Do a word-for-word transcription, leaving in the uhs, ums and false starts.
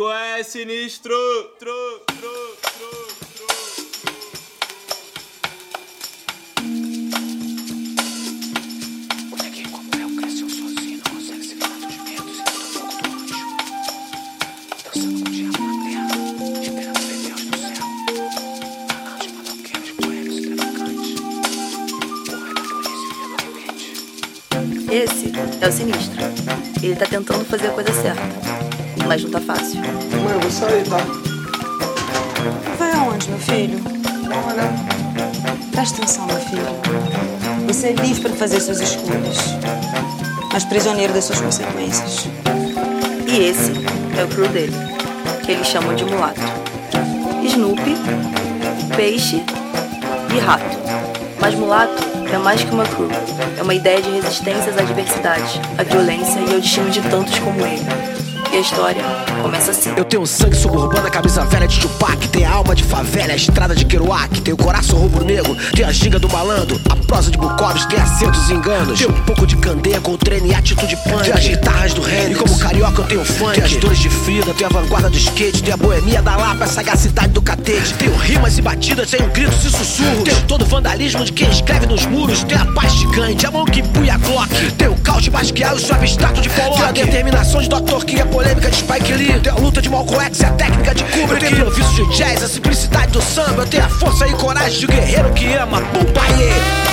Qual é, sinistro? Tro, tro, tro, tro. Esse é o sinistro. Ele tá tentando fazer a coisa certa, mas não tá fácil. Mãe, eu vou sair, tá? Vai aonde, meu filho? Olha. Presta atenção, meu filho. Você é livre para fazer suas escolhas, mas prisioneiro das suas consequências. E esse é o crew dele, que eles chamam de mulato. Snoopy, peixe e rato. Mas mulato é mais que uma crew. É uma ideia de resistência às adversidades, à violência e ao destino de tantos como ele. E a história começa assim. Eu tenho sangue suburbano, a camisa velha de Tupac. Tenho a alma de favela, a estrada de Kerouac. Tenho o coração rubro-negro, tenho a ginga do malandro. A prosa de Bukowski, tem acertos e enganos. Tenho um pouco de candeia com o treino e atitude punk. Tenho as guitarras do Hendrix, e como carioca eu tenho funk. Tenho as dores de Frida, tenho a vanguarda do skate. Tenho a boemia da Lapa, a sagacidade do catete. Tenho rimas e batidas, tenho gritos e sussurros. Tenho todo o vandalismo de quem escreve nos muros. Tenho a paz gigante, a mão que empunha a Glock. Tenho o caos de Basquiat e o suave status de Pollock. Tenho a determinação de doutor King, a polêmica de Spike Lee. Tenho a luta de Malcolm X e a técnica de Kubrick. Eu tenho o vício de jazz, a simplicidade do samba. Eu tenho a força e coragem de guerreiro que ama. Bumpaie!